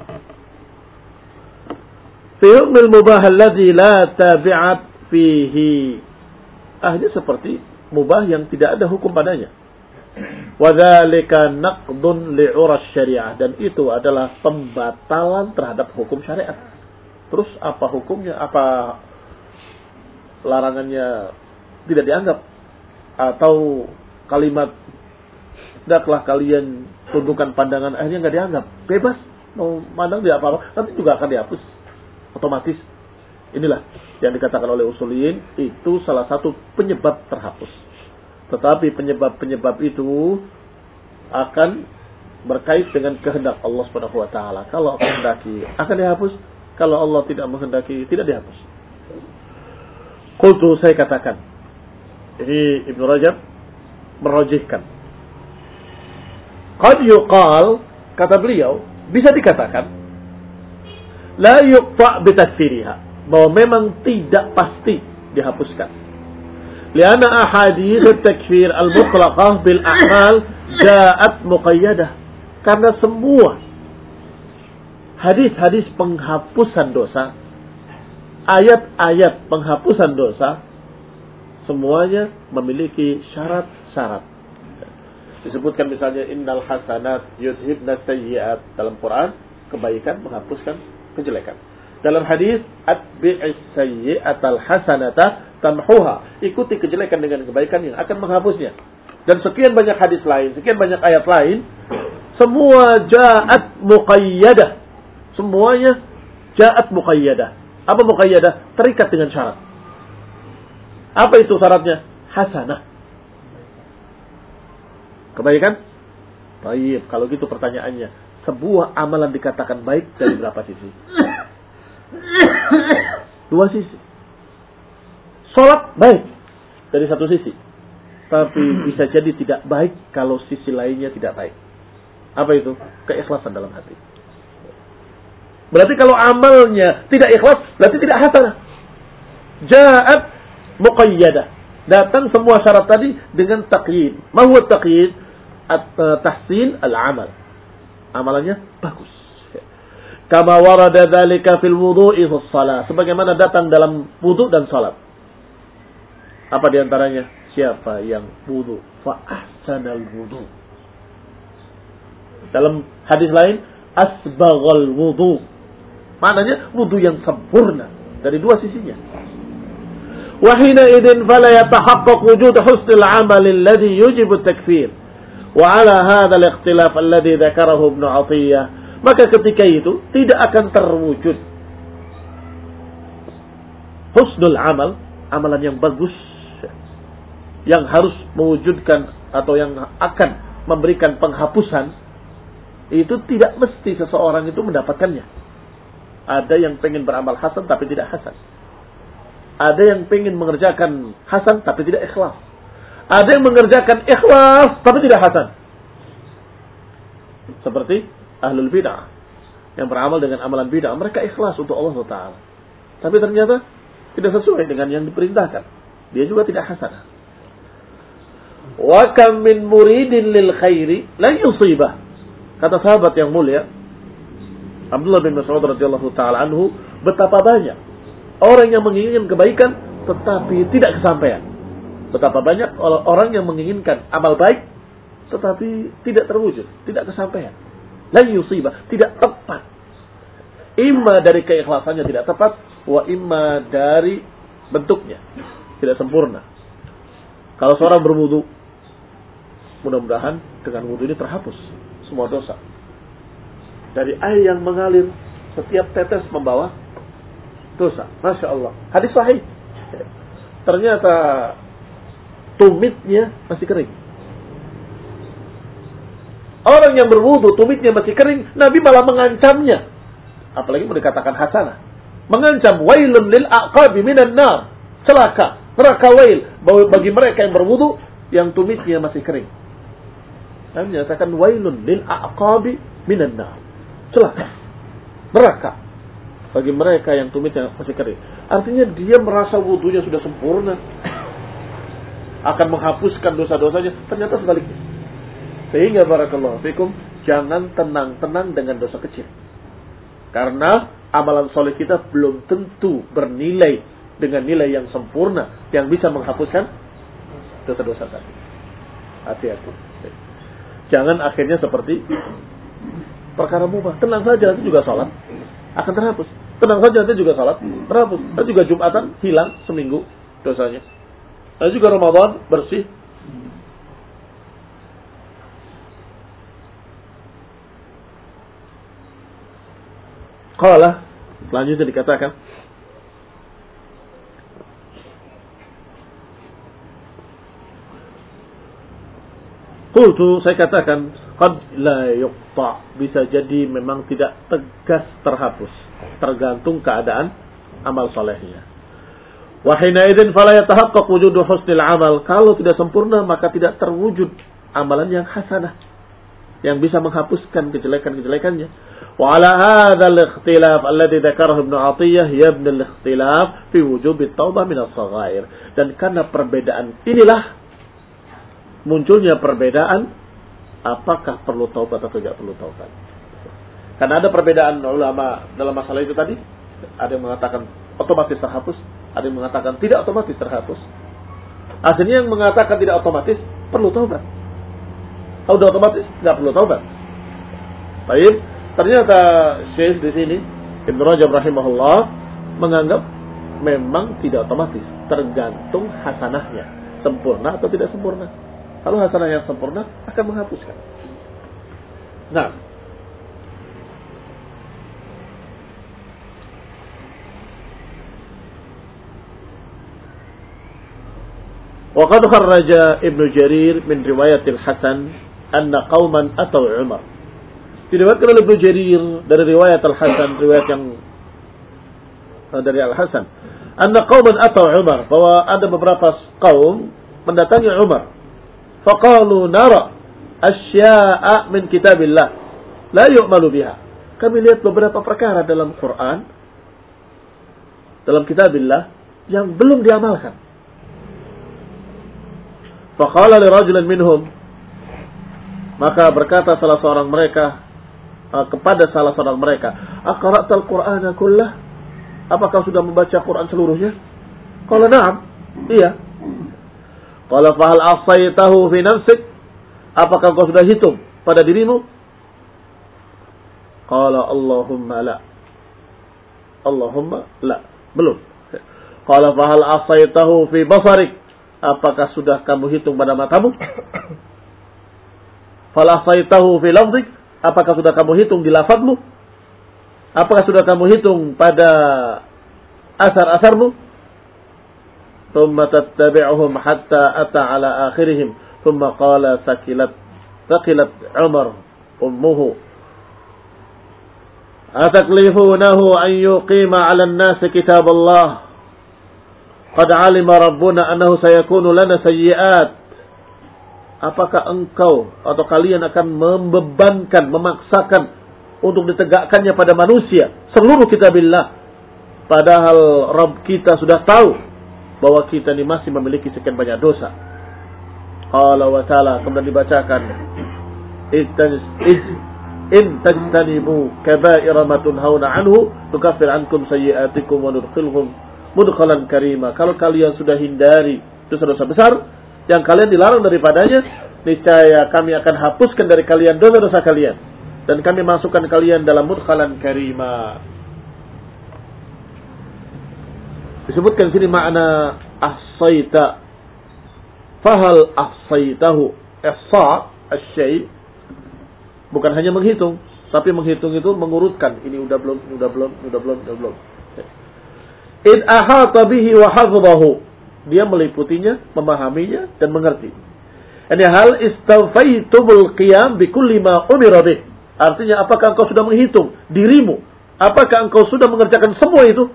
Fi hukmil mubah alladhi la tabi'at fihi, akhirnya seperti mubah yang tidak ada hukum padanya. Wadzalika naqdun li'uras syariah, dan itu adalah pembatalan terhadap hukum syariat. Terus apa hukumnya? Apa larangannya tidak dianggap? Atau kalimat hendaklah kalian tundukkan pandangan, akhirnya nggak dianggap? Bebas mau pandang dia apa-apa, nanti juga akan dihapus otomatis. Inilah yang dikatakan oleh usuliyin, itu salah satu penyebab terhapus. Tetapi penyebab-penyebab itu akan berkait dengan kehendak Allah Subhanahu wa taala. Kalau kehendaki akan dihapus, kalau Allah tidak menghendaki tidak dihapus. Qultu, saya katakan. Ini Ibnu Rajab merojihkan. Qad yuqal, kata beliau, bisa dikatakan la yuqta' bi takfiriha, bahwa memang tidak pasti dihapuskan. Lianna ahadits at-takfir al-mutlaqah bil a'mal ja'at muqayyadah. Karena semua hadis-hadis penghapusan dosa, ayat-ayat penghapusan dosa, semuanya memiliki syarat-syarat. Disebutkan misalnya innal hasanat yudhibna sayyi'at dalam Quran, kebaikan menghapuskan kejelekan. Dalam hadis atbi'is sayyi'atal hasanata tamhuha, ikuti kejelekan dengan kebaikan yang akan menghapusnya. Dan sekian banyak hadis lain, sekian banyak ayat lain, semua ja'at muqayyadah. Semuanya ja'at muqayyadah. Apa muqayyadah? Terikat dengan syarat. Apa itu syaratnya? Hasanah. Kebaikan? Baik, kalau gitu pertanyaannya, sebuah amalan dikatakan baik dari berapa sisi? Dua sisi. Salat baik dari satu sisi, tapi bisa jadi tidak baik kalau sisi lainnya tidak baik. Apa itu? Keikhlasan dalam hati. Berarti kalau amalnya tidak ikhlas, berarti tidak hasanah. Ja'at muqayyadah. Datang semua syarat tadi dengan taqyid. Ma huwa taqyid? At-tahsin al-amal. Amalannya bagus. Kama warada dzalika fil wudu'i was shalah, sebagaimana datang dalam wudu dan salat. Apa di antaranya? Siapa yang wudu fa ahsanal wudu. Dalam hadis lain asbaghal wudu. Maknanya wudu yang sempurna dari dua sisinya. Wa hina idzin fala yatahaqqaq wujud husnil 'amal alladhi yujibu at-takfir. Wa 'ala hadha al-ikhtilaf alladhi dzakarahu Ibnu Athiyyah, maka ketika itu tidak akan terwujud husnul amal, amalan yang bagus, yang harus mewujudkan atau yang akan memberikan penghapusan, itu tidak mesti seseorang itu mendapatkannya. Ada yang pengen beramal hasan tapi tidak hasan. Ada yang pengen mengerjakan hasan tapi tidak ikhlas. Ada yang mengerjakan ikhlas tapi tidak hasan. Seperti ahlul bid'ah yang beramal dengan amalan bid'ah, mereka ikhlas untuk Allah Taala. Tapi ternyata tidak sesuai dengan yang diperintahkan. Dia juga tidak hasanah. Wa kam min muridin lil khairi la yusibah. Kata sahabat yang mulia Abdullah bin Mas'ud radhiyallahu taala anhu, betapa banyak orang yang menginginkan kebaikan tetapi tidak kesampaian. Betapa banyak orang yang menginginkan amal baik tetapi tidak terwujud, tidak kesampaian. La yusibah, tidak tepat. Imma dari keikhlasannya tidak tepat, wa imma dari bentuknya tidak sempurna. Kalau seorang berwudu, mudah-mudahan dengan wudu ini terhapus semua dosa. Dari air yang mengalir, setiap tetes membawa dosa. Masya Allah. Hadis sahih. Ternyata tumitnya masih kering. Orang yang berwudu, tumitnya masih kering, Nabi malah mengancamnya. Apalagi mau dikatakan hasanah. Mengancam, wailun lil aqabi minan nar. Celaka, neraka wail bagi mereka yang berwudu yang tumitnya masih kering. Nabi menyatakan wailun lil aqabi minan nar. Celaka, neraka bagi mereka yang tumitnya masih kering. Artinya dia merasa wudunya sudah sempurna, akan menghapuskan dosa-dosanya. Ternyata sebaliknya. Sehingga barakallahu fikum, jangan tenang-tenang dengan dosa kecil. Karena amalan soleh kita belum tentu bernilai dengan nilai yang sempurna yang bisa menghapuskan dosa-dosa tadi. Hati-hati. Jangan akhirnya seperti perkara mubah. Tenang saja, itu juga salat akan terhapus. Tenang saja, itu juga salat terhapus. Itu juga Jumatan hilang seminggu dosanya. Dan juga Ramadan bersih. Qala, selanjutnya dikatakan, qultu, saya katakan, qad la yuqta, bisa jadi memang tidak tegas terhapus, tergantung keadaan amal salehnya. Wa hina idzin fala yatahaqqaq wujudu husnil amal, kalau tidak sempurna maka tidak terwujud amalan yang hasanah yang bisa menghapuskan kejelekan-kejelekannya. Wa ala hadzal ikhtilaf alladhi dzakarahu Ibnu Athiyah yabna al-ikhtilaf fi wujub at-taubah min as-saghair. Dan karena perbedaan inilah munculnya perbedaan apakah perlu taubat atau tidak perlu taubat. Karena ada perbedaan ulama dalam masalah itu tadi. Ada yang mengatakan otomatis terhapus, ada yang mengatakan tidak otomatis terhapus. Akhirnya yang mengatakan tidak otomatis perlu taubat. Kalau sudah otomatis tidak perlu taubat. Baik, ternyata Syekh di sini Ibnu Rajab rahimahullah menganggap memang tidak otomatis, tergantung hasanahnya, sempurna atau tidak sempurna. Kalau hasanah yang sempurna akan menghapuskan. Nah, wa qad kharraja Ibnu Jarir min riwayat Al-Hasan anna qauman atau Umar. Diriwayatkan oleh Ibnu Jarir dari riwayat Al-Hasan, riwayat yang dari Al-Hasan, anna qauman atau Umar, bahwa ada beberapa kaum mendatangi Umar. Faqalu nara asya'a min kitabillah la yu'malu biha. Kami lihat beberapa perkara dalam Quran, dalam kitabillah yang belum diamalkan. Faqala li rajulin minhum, maka berkata salah seorang mereka kepada salah seorang mereka, aqra'tal Qur'ana kullah? Apakah sudah membaca Quran seluruhnya? Qala na'am, iya. Qala fahal asaitahu fi nafsik? Apakah kau sudah hitung pada dirimu? Qala Allahumma la. Allahumma la. Belum. Qala fahal asaitahu fi basarik? Apakah sudah kamu hitung pada matamu? Fal asaitahu fi lafzik? Apakah sudah kamu hitung di lafazmu? Apakah sudah kamu hitung pada asar-asarmu? ثم تتبعهم حتى أتى على آخرهم ثم قال ثقلت ثقلت عمر أمه أتكلفونه أن يقيم على الناس كتاب الله قد علم ربنا أنه سيكون لنا سيئات apakah engkau atau kalian akan membebankan, memaksakan untuk ditegakkannya pada manusia seluruh kitabillah, padahal Rabb kita sudah tahu bahwa kita ini masih memiliki sekian banyak dosa. Allah wa ta'ala, kemudian dibacakan, in tajtanibu kaba'ira ma tunhauna anhu tukaffir ankum sayyi'atikum wa nudkhilhum mudkhalan karima. Kalau kalian sudah hindari dosa-dosa besar yang kalian dilarang daripadanya, niscaya kami akan hapuskan dari kalian dosa-dosa kalian dan kami masukkan kalian dalam mudkhalan karima. Disebutkan sini makna ahsaita. Fahal ahsaitahu. Ihsa asy-syai' bukan hanya menghitung, tapi menghitung itu mengurutkan. Ini udah belum, ini udah belum, ini udah belum, udah belum. Id ahata bihi wa hafzahu. Dia meliputinya, memahaminya dan mengerti. Ini hal istawfaitumul qiyam bi kulli ma umira bih. Artinya apakah engkau sudah menghitung dirimu? Apakah engkau sudah mengerjakan semua itu?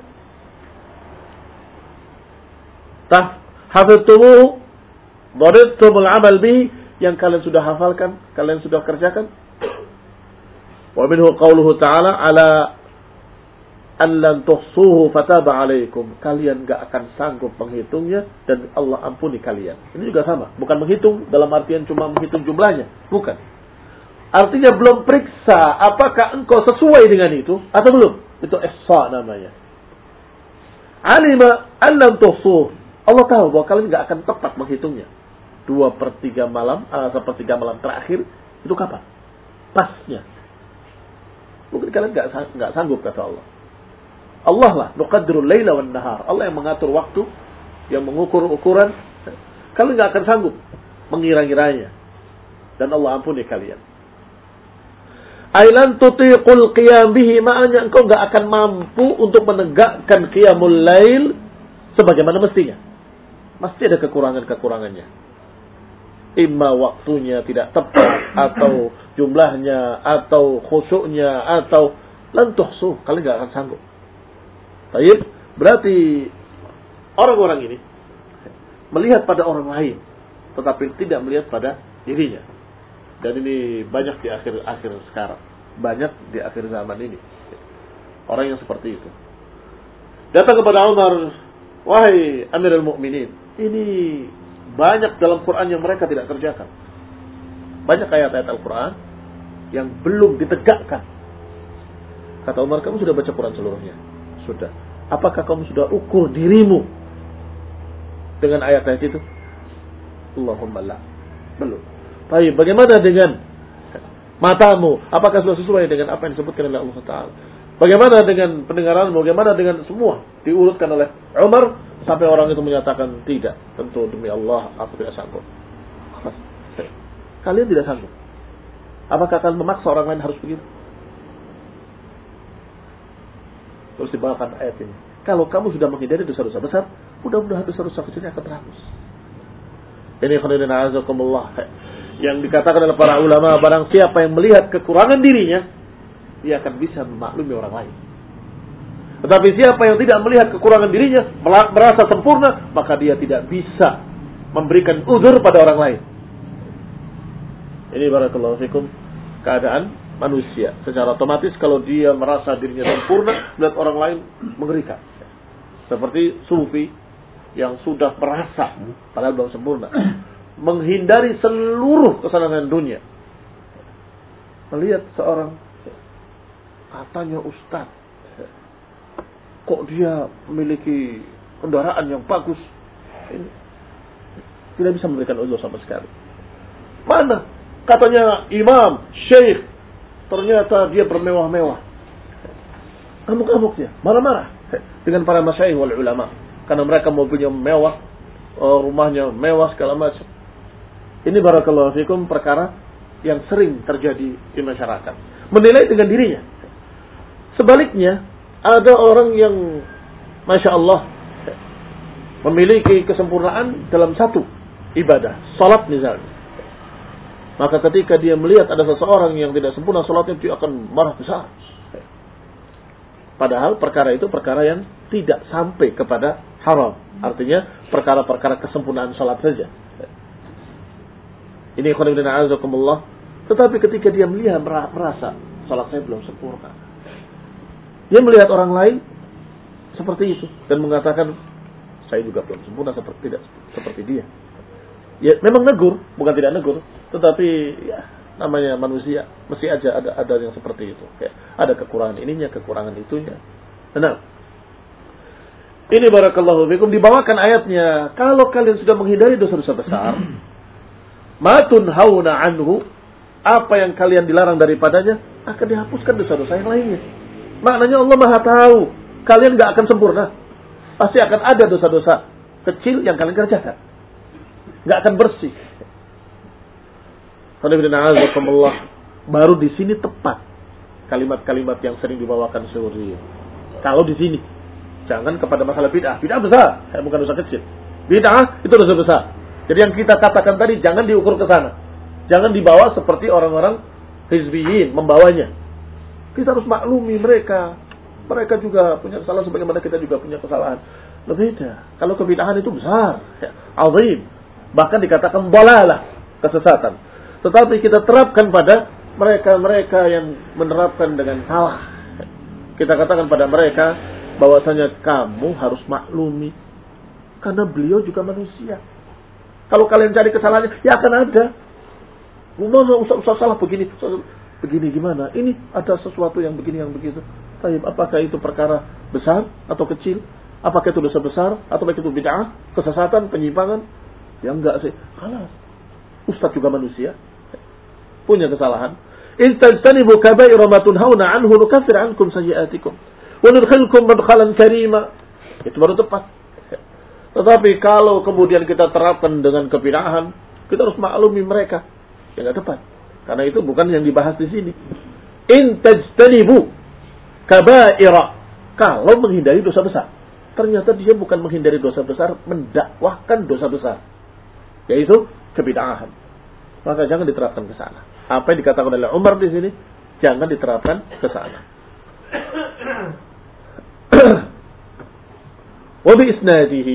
Tah hafiztumu Dharittumul amal bihi, yang kalian sudah hafalkan, kalian sudah kerjakan. Wa minhu qauluhu ta'ala ala an lan tuhsuhu fataba alaikum. Kalian enggak akan sanggup menghitungnya dan Allah ampuni kalian. Ini juga sama, bukan menghitung dalam artian cuma menghitung jumlahnya, bukan. Artinya belum periksa apakah engkau sesuai dengan itu atau belum. Itu ihsa namanya. Alima an lan tuhsuhu. Allah tahu bahwa kalian enggak akan tepat menghitungnya. Dua per tiga malam, uh, sepertiga malam terakhir, itu kapan? Pasnya. Mungkin kalian nggak nggak sanggup, kata Allah. Allah lah, nuqaddirul laila wan nahar. Allah yang mengatur waktu, yang mengukur ukuran. Kalian nggak akan sanggup mengira-ngiranya. Dan Allah ampuni kalian. Ailan tutiqul qiyam bihi, maknanya engkau nggak akan mampu untuk menegakkan qiyamul lail sebagaimana mestinya. Mesti ada kekurangan-kekurangannya. Imma waktunya tidak tepat, atau jumlahnya, atau khusyuknya, atau lan tuhsuh, kalian nggak akan sanggup. Baik, berarti orang-orang ini melihat pada orang lain, tetapi tidak melihat pada dirinya. Dan ini banyak di akhir-akhir sekarang, banyak di akhir zaman ini, orang yang seperti itu. Datang kepada Umar, wahai Amirul Mukminin, ini banyak dalam Quran yang mereka tidak kerjakan. Banyak ayat-ayat Al-Quran yang belum ditegakkan. Kata Umar, kamu sudah baca Quran seluruhnya? Sudah. Apakah kamu sudah ukur dirimu dengan ayat-ayat itu? Allahumma la. Belum. Baik, bagaimana dengan matamu? Apakah sudah sesuai dengan apa yang disebutkan oleh Allah Ta'ala? Bagaimana dengan pendengaranmu? Bagaimana dengan semua? Diurutkan oleh Umar. Sampai orang itu menyatakan tidak. Tentu demi Allah aku tidak sanggup. Kalian tidak sanggup. Apakah akan memaksa orang lain harus begitu? Terus dibawakan ayat ini. Kalau kamu sudah menghindari dosa-dosa besar, mudah-mudahan dosa-dosa kecilnya akan terhapus. Ini khairan azakumullah. Yang dikatakan oleh para ulama, barang siapa yang melihat kekurangan dirinya, dia akan bisa memaklumi orang lain. Tetapi siapa yang tidak melihat kekurangan dirinya, merasa sempurna, maka dia tidak bisa memberikan uzur pada orang lain. Ini barakallahu fikum keadaan manusia. Secara otomatis kalau dia merasa dirinya sempurna, melihat orang lain mengerikan. Seperti sufi yang sudah merasa, padahal belum sempurna, menghindari seluruh kesalahan dunia. Melihat seorang, katanya ustaz, kok dia memiliki kendaraan yang bagus, ini tidak bisa memberikan uzur sama sekali. Mana katanya imam, syekh, ternyata dia bermewah-mewah. Ngamuk-ngamuk dia, marah-marah dengan para masyayikh wal ulama karena mereka mobilnya mewah, rumahnya mewah segala macam. Ini barakallahu fikum perkara yang sering terjadi di masyarakat. Menilai dengan dirinya. Sebaliknya, ada orang yang Masya Allah memiliki kesempurnaan dalam satu ibadah, salat misalnya. Maka ketika dia melihat ada seseorang yang tidak sempurna salatnya, dia akan marah besar. Padahal perkara itu perkara yang tidak sampai kepada haram. Artinya perkara-perkara kesempurnaan salat saja. Ini ikhwan fillah a'azakumullah. Tetapi ketika dia melihat merasa salat saya belum sempurna, dia melihat orang lain seperti itu dan mengatakan saya juga belum sempurna seperti tidak seperti dia. Ya memang negur, bukan tidak negur, tetapi ya namanya manusia, mesti aja ada ada yang seperti itu. Kayak ada kekurangan ininya, kekurangan itunya. Nah, ini barakallahu fikum dibawakan ayatnya, kalau kalian sudah menghindari dosa-dosa besar, matun hauna anhu, apa yang kalian dilarang daripadanya akan dihapuskan dosa-dosa yang lainnya. Maknanya Allah Maha tahu, kalian enggak akan sempurna. Pasti akan ada dosa-dosa kecil yang kalian kerjakan. Enggak akan bersih. Baru di sini tepat kalimat-kalimat yang sering dibawakan Syuri. Kalau di sini, jangan kepada masalah bid'ah. Bid'ah besar, bukan dosa kecil. Bid'ah itu dosa besar. Jadi yang kita katakan tadi jangan diukur ke sana. Jangan dibawa seperti orang-orang hizbiyin membawanya. Kita harus maklumi mereka. Mereka juga punya kesalahan sebagaimana kita juga punya kesalahan. Berbeda. Kalau kebid'ahan itu besar, ya, azim. Bahkan dikatakan dalalah, kesesatan. Tetapi kita terapkan pada mereka-mereka yang menerapkan dengan salah. Kita katakan pada mereka bahwasanya kamu harus maklumi. Karena beliau juga manusia. Kalau kalian cari kesalahannya, ya akan ada. Mana usah-usah salah begini. Begini gimana? Ini ada sesuatu yang begini, yang begitu. Tapi apakah itu perkara besar atau kecil? Apakah itu dosa besar? Atau apakah itu bid'ah? Kesesatan, penyimpangan? Ya enggak sih. Kalah. Ustaz juga manusia. Punya kesalahan. In tajtanibu kaba'ira ma tunhauna anhu nukaffir ankum sayyi'atikum wa nudkhilkum madkhalan karima. Itu baru tepat. Tetapi kalau kemudian kita terapkan dengan kebid'ahan, kita harus maklumi mereka. Ya enggak tepat. Karena itu bukan yang dibahas di sini. In tajtanibu kaba'ira, kalau menghindari dosa besar. Ternyata dia bukan menghindari dosa besar, mendakwahkan dosa besar. Yaitu kebid'ahan. Maka jangan diterapkan ke sana. Apa yang dikatakan oleh Umar di sini, jangan diterapkan ke sana. Wa bi isnadihi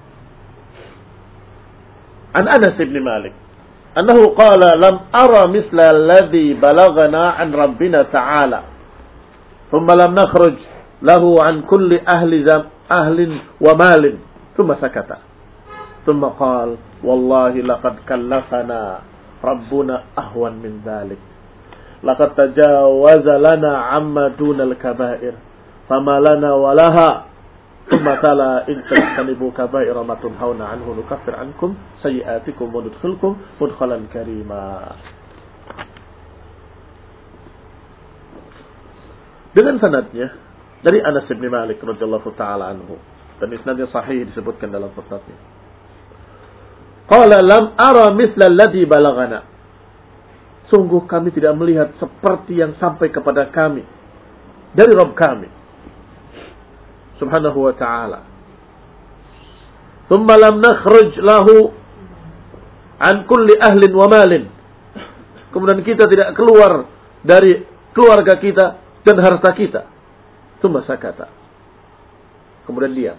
an Anas bin Malik annahu qala lam ara misla alladhi balagana an rabbina ta'ala thumma lam nakhruj lahu an kulli ahli zam ahlin wa malin thumma sakata thumma qala wallahi laqad kallafana Rabbuna ahwan min dhalik. Laqad tajawaza lana amma dunal kaba'ir. Fama lana walaha. Thumma tala in tajtanibu kaba'ira ma tunhauna anhu nukaffir ankum sayyi'atikum wa nudkhilkum mudkhalan karima. Dengan sanadnya dari Anas bin Malik radhiyallahu taala anhu, dan isnadnya sahih disebutkan dalam footnote-nya. Qala lam ara misla alladhi balagana. Sungguh kami tidak melihat seperti yang sampai kepada kami dari Rabb kami Subhanahu wa ta'ala. Thumma lam nakhruj lahu an kulli ahlin wa malin. Kemudian kita tidak keluar dari keluarga kita dan harta kita. Thumma sakata. Kemudian diam.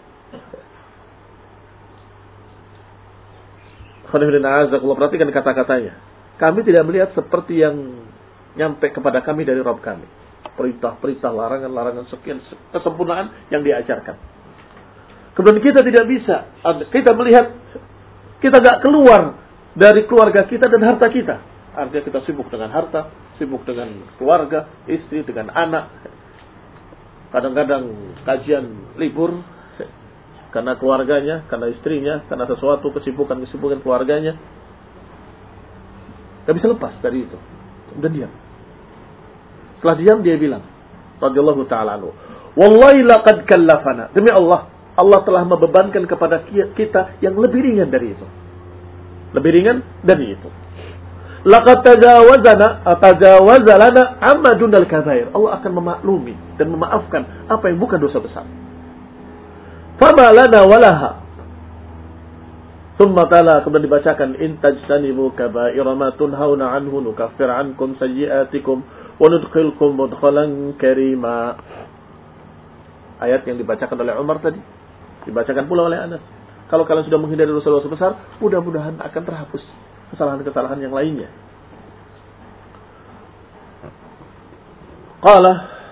Perhatikan kata-katanya. Kami tidak melihat seperti yang nyampe kepada kami dari Rabb kami. Perintah-perintah, larangan-larangan, sekian kesempurnaan yang diajarkan. Kemudian kita tidak bisa. Kita melihat, kita tidak keluar dari keluarga kita dan harta kita. Artinya kita sibuk dengan harta, sibuk dengan keluarga, istri, dengan anak. Kadang-kadang kajian libur, karena keluarganya, karena istrinya, karena sesuatu kesibukan-kesibukan keluarganya. Gak bisa lepas dari itu. Dan diam. Setelah diam dia bilang, radhiyallahu ta'ala anhu, wallahi laqad kallafana. Demi Allah, Allah telah membebankan kepada kita yang lebih ringan dari itu. Lebih ringan dari itu. Laqad tajawazana, tajawazalana amma dunal kabair. Allah akan memaklumi dan memaafkan apa yang bukan dosa besar. Fama lana walaha. Thumma tala, kemudian dibacakan, in tajtanibu kaba'ira ma tunhauna anhu nukaffir ankum sayyi'atikum wa nudkhilkum mudkhalan karima. Ayat yang dibacakan oleh Umar tadi dibacakan pula oleh Anas. Kalau kalian sudah menghindari dosa-dosa besar, mudah-mudahan akan terhapus kesalahan-kesalahan yang lainnya. Qala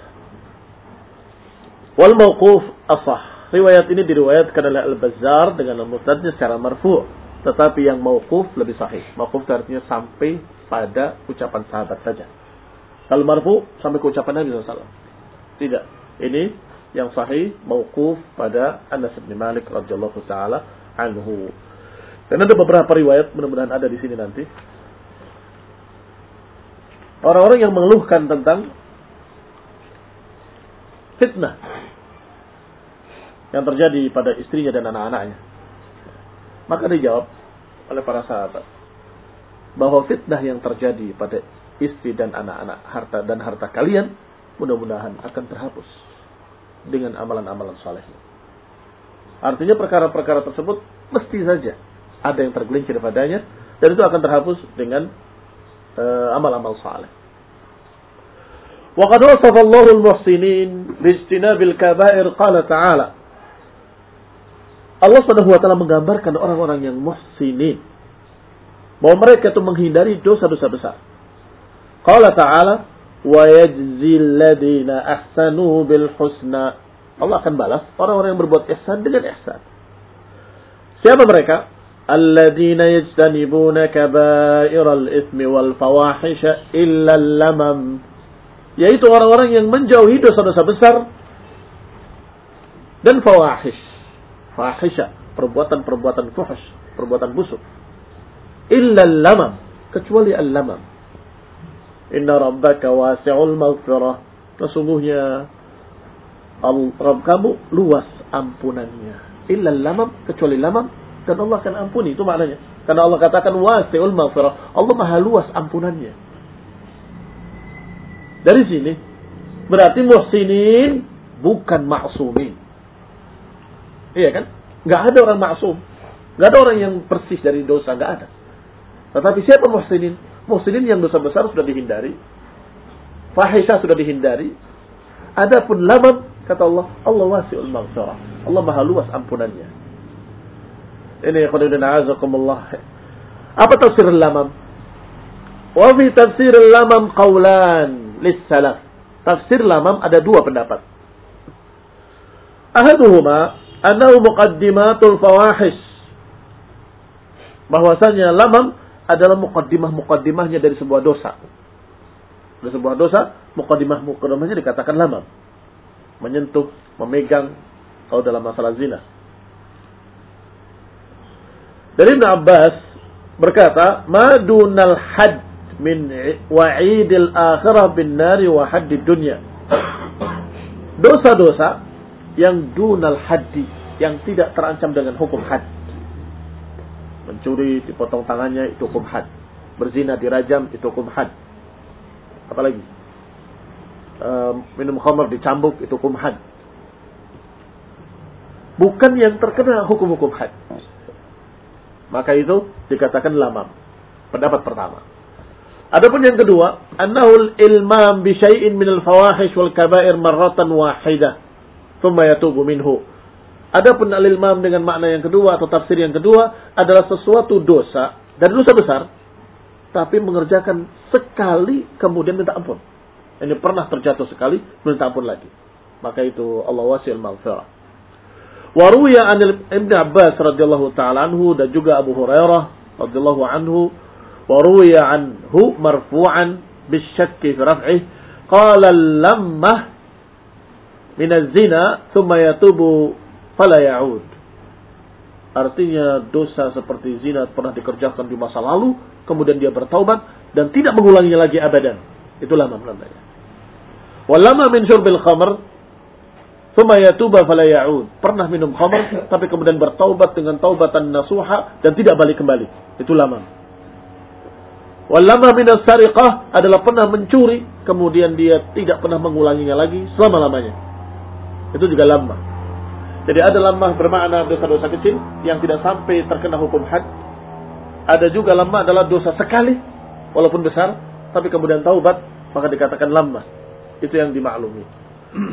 wal mauquf ashah. Riwayat ini diriwayatkan oleh Al-Bazzar dengan al-Musnadnya secara marfu', tetapi yang mauquf lebih sahih. Mauquf artinya sampai pada ucapan sahabat saja. Kalau marfu' sampai ke ucapan Nabi sallallahu alaihi wasallam. Tidak. Ini yang sahih mauquf pada Anas bin Malik radhiyallahu taala anhu. Dan ada beberapa riwayat, mudah-mudahan ada di sini nanti. Orang-orang yang mengeluhkan tentang fitnah yang terjadi pada istrinya dan anak-anaknya. Maka dijawab oleh para sahabat bahwa fitnah yang terjadi pada istri dan anak-anak, harta dan harta kalian mudah-mudahan akan terhapus dengan amalan-amalan saleh. Artinya perkara-perkara tersebut mesti saja ada yang tergelincir padanya dan itu akan terhapus dengan uh, amal-amal saleh. Wa qad wasafa Allahu al-muhsinin bi ijtinabil kaba'ir qala ta'ala. Allah Subhanahu wa taala menggambarkan orang-orang yang muhsinin bahwa mereka itu menghindari dosa-dosa besar. Qala ta'ala wa yajzil ladina ahsanu bil husna. Allah akan balas orang-orang yang berbuat ihsan dengan ihsan. Siapa mereka? Alladzina yajtanibuna kaba'iral itsmi wal fawahisha illa al-lamam. Yaitu orang-orang yang menjauhi dosa-dosa besar dan fawahish. Fahisha, perbuatan-perbuatan fuhsh, perbuatan busuk. Illa al-lamam, kecuali al-lamam. Inna rabbaka wasi'ul maghfirah. Sesungguhnya Rabb kamu luas ampunannya. Illa al-lamam, kecuali lamam, dan Allah akan ampuni, itu maknanya. Karena Allah katakan wasi'ul maghfirah, Allah maha luas ampunannya. Dari sini berarti muhsinin bukan ma'sumin. Iya kan? Gak ada orang maksum. Gak ada orang yang persis dari dosa. Gak ada. Tetapi siapa muhsinin? Muhsinin yang dosa besar sudah dihindari. Fahisyah sudah dihindari. Adapun lamam, kata Allah, Allah wasi'ul maghfirah. Allah maha luas ampunannya. Ini khairuddin a'azakumullah. Apa tafsir lamam? Wa fi tafsir lamam qawlan lis-salaf. Tafsir lamam ada dua pendapat. Ahaduhuma annahu muqaddimatul fawahish. Bahwasanya lamam adalah muqaddimah-muqaddimahnya dari sebuah dosa. Dari sebuah dosa, muqaddimah-muqaddimahnya dikatakan lamam. Menyentuh, memegang, kalau dalam masalah zina. Dari Ibn Abbas berkata, "Ma dunal had min wa'idil akhirah bin nari wa haddid dunya." Dosa-dosa yang dunal haddi, yang tidak terancam dengan hukum had. Mencuri dipotong tangannya, itu hukum had. Berzina dirajam, itu hukum had. Apalagi e, minum khamar dicambuk, itu hukum had. Bukan yang terkena hukum-hukum had. Maka itu dikatakan lamam. Pendapat pertama. Adapun yang kedua, annahul ilmam bi syai'in minal fawahish wal kaba'ir marratan wahidah. Thumma yatubu minhu. Adapun al-ilmam dengan makna yang kedua atau tafsir yang kedua adalah sesuatu dosa dan dosa besar, tapi mengerjakan sekali kemudian minta ampun. Ini pernah terjatuh sekali, minta ampun lagi. Maka itu Allah wasi'ul maghfirah. Wa ruwiya 'an Ibnu Abbas radhiyallahu ta'ala anhu dan juga Abu Hurairah radhiyallahu anhu, wa ruwiya 'anhu marfu'an bisyakki fi raf'ih, qala lamma min az-zina thumma yatubu fala ya'ud. Artinya dosa seperti zina pernah dikerjakan di masa lalu, kemudian dia bertaubat dan tidak mengulanginya lagi abadan. Itu lamam namanya. Walama min syurbil khamr thumma yatuba fala ya'ud. Pernah minum khamr tapi kemudian bertaubat dengan taubatan nasuha dan tidak balik kembali. Itu lamam. Walama min as-sariqah adalah pernah mencuri kemudian dia tidak pernah mengulanginya lagi selama-lamanya. Itu juga lamah. Jadi ada lamah bermakna dosa-dosa kecil yang tidak sampai terkena hukum had. Ada juga lamah adalah dosa sekali walaupun besar tapi kemudian taubat, maka dikatakan lamah. Itu yang dimaklumi.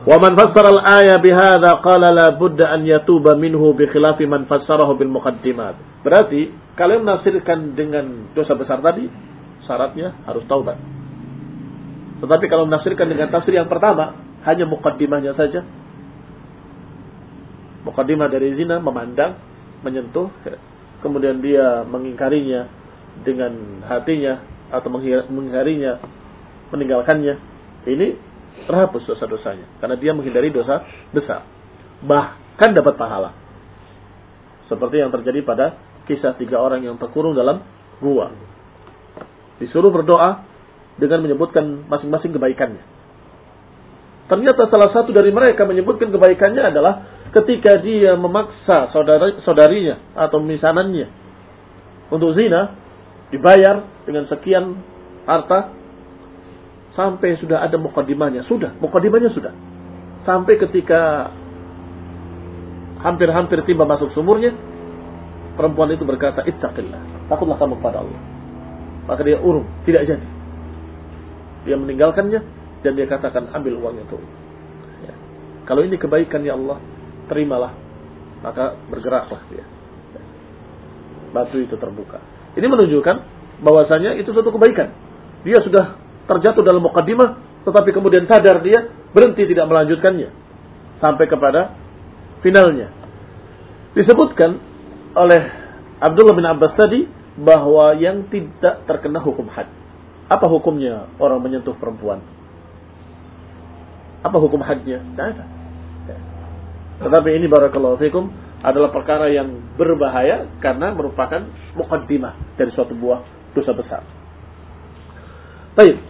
Wa man fassara al-aya bihadza qala la budda an yatuba minhu bi khilafi man fassarahu bil muqaddimat. Berarti kalian menafsirkan dengan dosa besar tadi, syaratnya harus taubat. Tetapi kalau menafsirkan dengan tafsir yang pertama, hanya muqaddimahnya saja. Muqaddimah dari zina, memandang, menyentuh, kemudian dia mengingkarinya dengan hatinya atau mengingkarinya, meninggalkannya. Ini terhapus dosa-dosanya karena dia menghindari dosa besar, bahkan dapat pahala, seperti yang terjadi pada kisah tiga orang yang terkurung dalam gua, disuruh berdoa dengan menyebutkan masing-masing kebaikannya. Ternyata salah satu dari mereka menyebutkan kebaikannya adalah ketika dia memaksa saudara, saudarinya atau misanannya untuk zina, dibayar dengan sekian harta. Sampai sudah ada muqaddimahnya. Sudah, muqaddimahnya sudah. Sampai ketika hampir-hampir tiba masuk sumurnya, perempuan itu berkata, ittaqillah, takutlah kamu kepada Allah. Maka dia urung, tidak jadi. Dia meninggalkannya, dan dia katakan, ambil uangnya tuh. Ya. Kalau ini kebaikan ya Allah, terimalah. Maka bergeraklah dia. Batu itu terbuka. Ini menunjukkan bahwasanya itu suatu kebaikan. Dia sudah terjatuh dalam muqaddimah, tetapi kemudian sadar dia, berhenti tidak melanjutkannya sampai kepada finalnya. Disebutkan oleh Abdullah bin Abbas tadi bahwa yang tidak terkena hukum had. Apa hukumnya orang menyentuh perempuan? Apa hukum hadnya? Tidak ada. Tetapi ini barakallahu fikum adalah perkara yang berbahaya karena merupakan muqaddimah dari suatu buah dosa besar. Baik.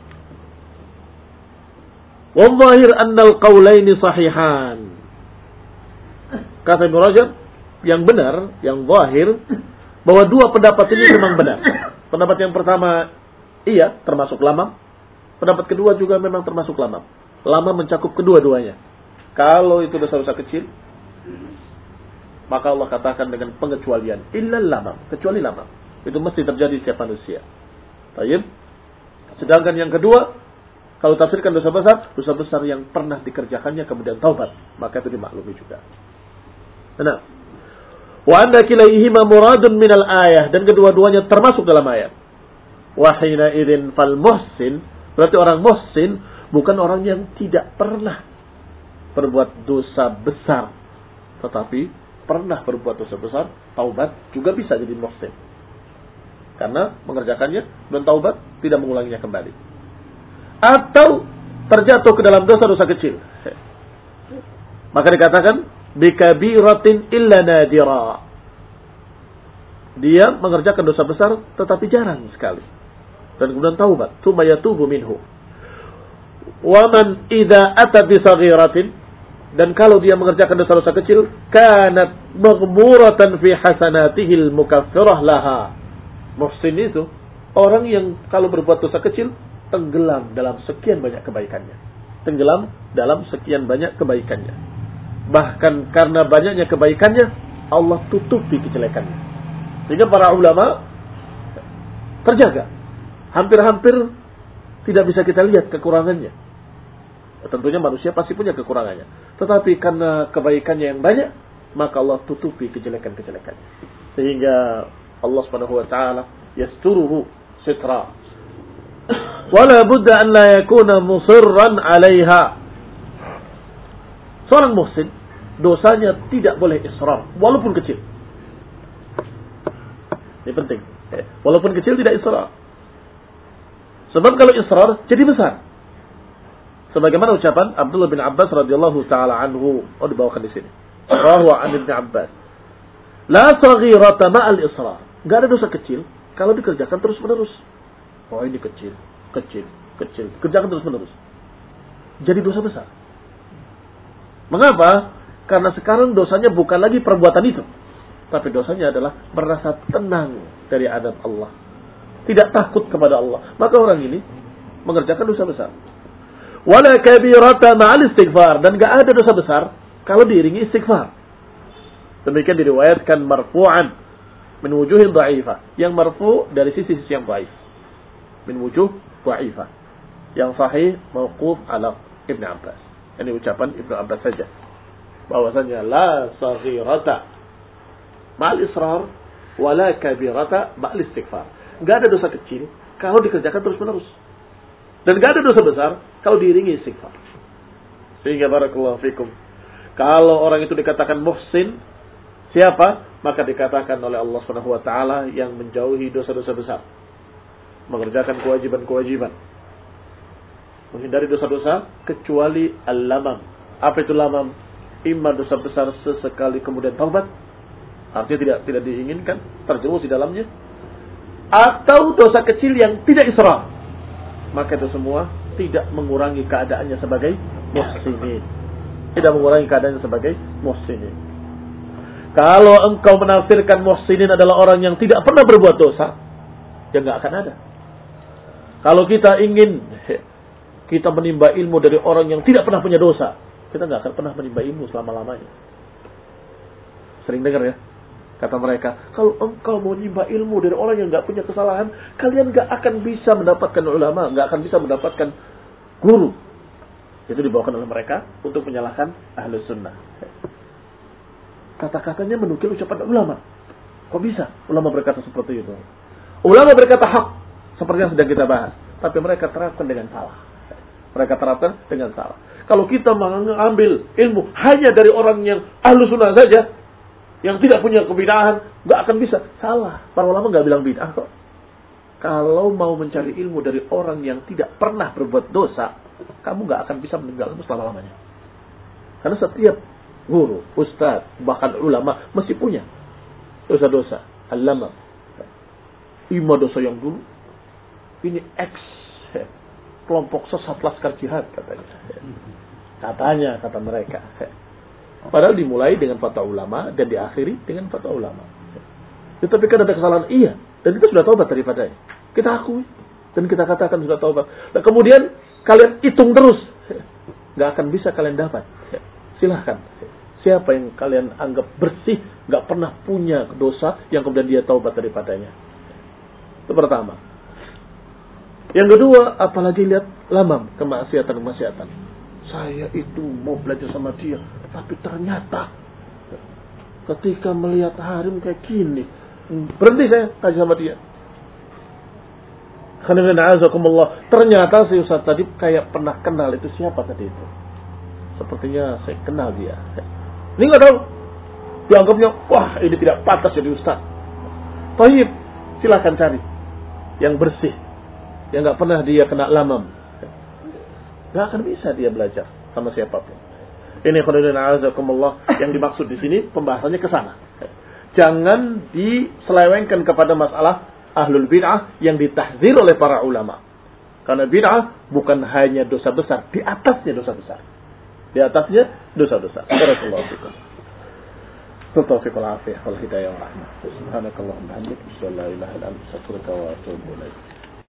Wal-zahir annal qawlaini sahihan. Kata Ibnu Rajab, yang benar, yang zahir, bahwa dua pendapat ini memang benar. Pendapat yang pertama, iya, termasuk lamam. Pendapat kedua juga memang termasuk lamam. Lamam mencakup kedua-duanya. Kalau itu dosa-dosa kecil, maka Allah katakan dengan pengecualian. Illa lamam, kecuali lamam. Itu mesti terjadi setiap manusia. Baik. Sedangkan yang kedua, kalau tafsirkan dosa besar, dosa besar yang pernah dikerjakannya kemudian taubat, maka itu dimaklumi juga. Nah, wa anna kilaihima muradun minal ayah, dan kedua-duanya termasuk dalam ayat. Wa hina idzin fal muhsin, berarti orang muhsin bukan orang yang tidak pernah berbuat dosa besar, tetapi pernah berbuat dosa besar, taubat juga bisa jadi muhsin. Karena mengerjakannya dan taubat, tidak mengulanginya kembali. Atau terjatuh ke dalam dosa-dosa kecil, maka dikatakan bikabiratin illa nadira. Dia mengerjakan dosa besar tetapi jarang sekali, dan kemudian taubat, tsumma yatubu minhu. Wa man idza ata bi saghiratin, dan kalau dia mengerjakan dosa-dosa kecil, kanat maghmuratan fi hasanatihi al-mukaffirah laha. Muhsin itu orang yang kalau berbuat dosa kecil tenggelam dalam sekian banyak kebaikannya. Tenggelam dalam sekian banyak kebaikannya. Bahkan karena banyaknya kebaikannya, Allah tutupi kejelekannya. Sehingga para ulama terjaga. Hampir-hampir tidak bisa kita lihat kekurangannya. Tentunya manusia pasti punya kekurangannya. Tetapi karena kebaikannya yang banyak, maka Allah tutupi kejelekan-kejelekannya. Sehingga Allah Subhanahu wa taala yasturuhu sitra. Wala budda an la yakuna musirran 'alaiha. Seorang muhsin dosanya tidak boleh israr walaupun kecil. Ini penting. Walaupun kecil tidak israr. Sebab kalau israr jadi besar. Sebagaimana ucapan Abdullah bin Abbas radhiyallahu taala anhu, oh dibawakan di sini. Rawahu an Ibnu Abbas. La saghirata ma'al israr. Enggak ada dosa kecil kalau dikerjakan terus-menerus. Oh ini kecil, kecil, kecil. Kerjakan terus-menerus. Jadi dosa besar. Mengapa? Karena sekarang dosanya bukan lagi perbuatan itu. Tapi dosanya adalah merasa tenang dari adab Allah. Tidak takut kepada Allah. Maka orang ini mengerjakan dosa besar. Wala kabirata ma'al istighfar. Dan gak ada dosa besar kalau diiringi istighfar. Demikian diriwayatkan marfu'an min wujuhin dha'ifah. Yang marfu' dari sisi-sisi yang dhaif. Min wujuh dha'ifah. Yang sahih mauquf ala Ibn Abbas. Ini ucapan Ibnu Abbas saja. Bahwasanya la saghirata ma'al israr wala kabirata ma'al istighfar. Enggak ada dosa kecil kalau dikerjakan terus-menerus. Dan enggak ada dosa besar kalau diiringi istighfar. Sehingga barakallahu fikum, kalau orang itu dikatakan muhsin, siapa? Maka dikatakan oleh Allah Subhanahu wa taala yang menjauhi dosa-dosa besar, mengerjakan kewajiban-kewajiban, menghindari dosa-dosa kecuali al-lamam. Apa itu lamam? Imma dosa besar sesekali kemudian taubat, artinya tidak tidak diinginkan, terjerumus di dalamnya, atau dosa kecil yang tidak israr. Maka itu semua tidak mengurangi keadaannya sebagai muhsinin. Tidak mengurangi keadaannya sebagai muhsinin. Kalau engkau menafsirkan muhsinin adalah orang yang tidak pernah berbuat dosa, ya nggak akan ada. Kalau kita ingin kita menimba ilmu dari orang yang tidak pernah punya dosa, kita nggak akan pernah menimba ilmu selama-lamanya. Sering dengar ya, kata mereka, kalau engkau mau menimba ilmu dari orang yang nggak punya kesalahan, kalian nggak akan bisa mendapatkan ulama, nggak akan bisa mendapatkan guru. Itu dibawakan oleh mereka untuk menyalahkan Ahlus Sunnah. Kata-katanya menukil ucapan ulama. Kok bisa ulama berkata seperti itu? Ulama berkata hak, seperti yang sedang kita bahas, tapi mereka terapkan dengan salah. Mereka terapkan dengan salah. Kalau kita mengambil ilmu hanya dari orang yang ahlu sunnah saja, yang tidak punya kebid'ahan, nggak akan bisa. Salah. Para ulama nggak bilang bid'ah kok. Kalau mau mencari ilmu dari orang yang tidak pernah berbuat dosa, kamu nggak akan bisa meninggalkanmu selama-lamanya. Karena setiap guru, ustaz, bahkan ulama mesti punya dosa-dosa. Al-lamam. Ima dosa yang dulu. Ini X. Kelompok sesat laskar jihad katanya. Katanya, kata mereka. Padahal dimulai dengan fatwa ulama dan diakhiri dengan fatwa ulama. Tetapi kan ada kesalahan, iya. Dan kita sudah taubat daripadanya. Kita akui. Dan kita katakan sudah taubat. Dan kemudian kalian hitung terus. Gak akan bisa kalian dapat. Silahkan. Siapa yang kalian anggap bersih, gak pernah punya dosa, yang kemudian dia taubat daripadanya. Itu pertama. Yang kedua, apalagi lihat lamam, kemaksiatan-kemaksiatan. Saya itu mau belajar sama dia, tapi ternyata ketika melihat harim kayak gini, berhenti saya kaji sama dia. Ternyata si Ustaz tadi kayak pernah kenal, itu siapa tadi itu? Sepertinya saya kenal dia. Ini nggak tahu. Dianggapnya, wah ini tidak pantas jadi ustaz. Taib, silahkan cari yang bersih, yang nggak pernah dia kena lamam. Nggak akan bisa dia belajar sama siapapun. Ini khairullahi azakumullah, yang dimaksud di sini pembahasannya ke sana. Jangan diselewengkan kepada masalah ahlul bid'ah yang ditahdzir oleh para ulama. Karena bid'ah bukan hanya dosa besar, di atasnya dosa besar. Di atasnya dosa-dosa. Barakallahu fikum. Taufiq wal afiyah wal hidayah wal rahmah. Subhanakallahumma wa bihamdika, asyhadu an la ilaha illa anta, astaghfiruka wa atubu ilaik.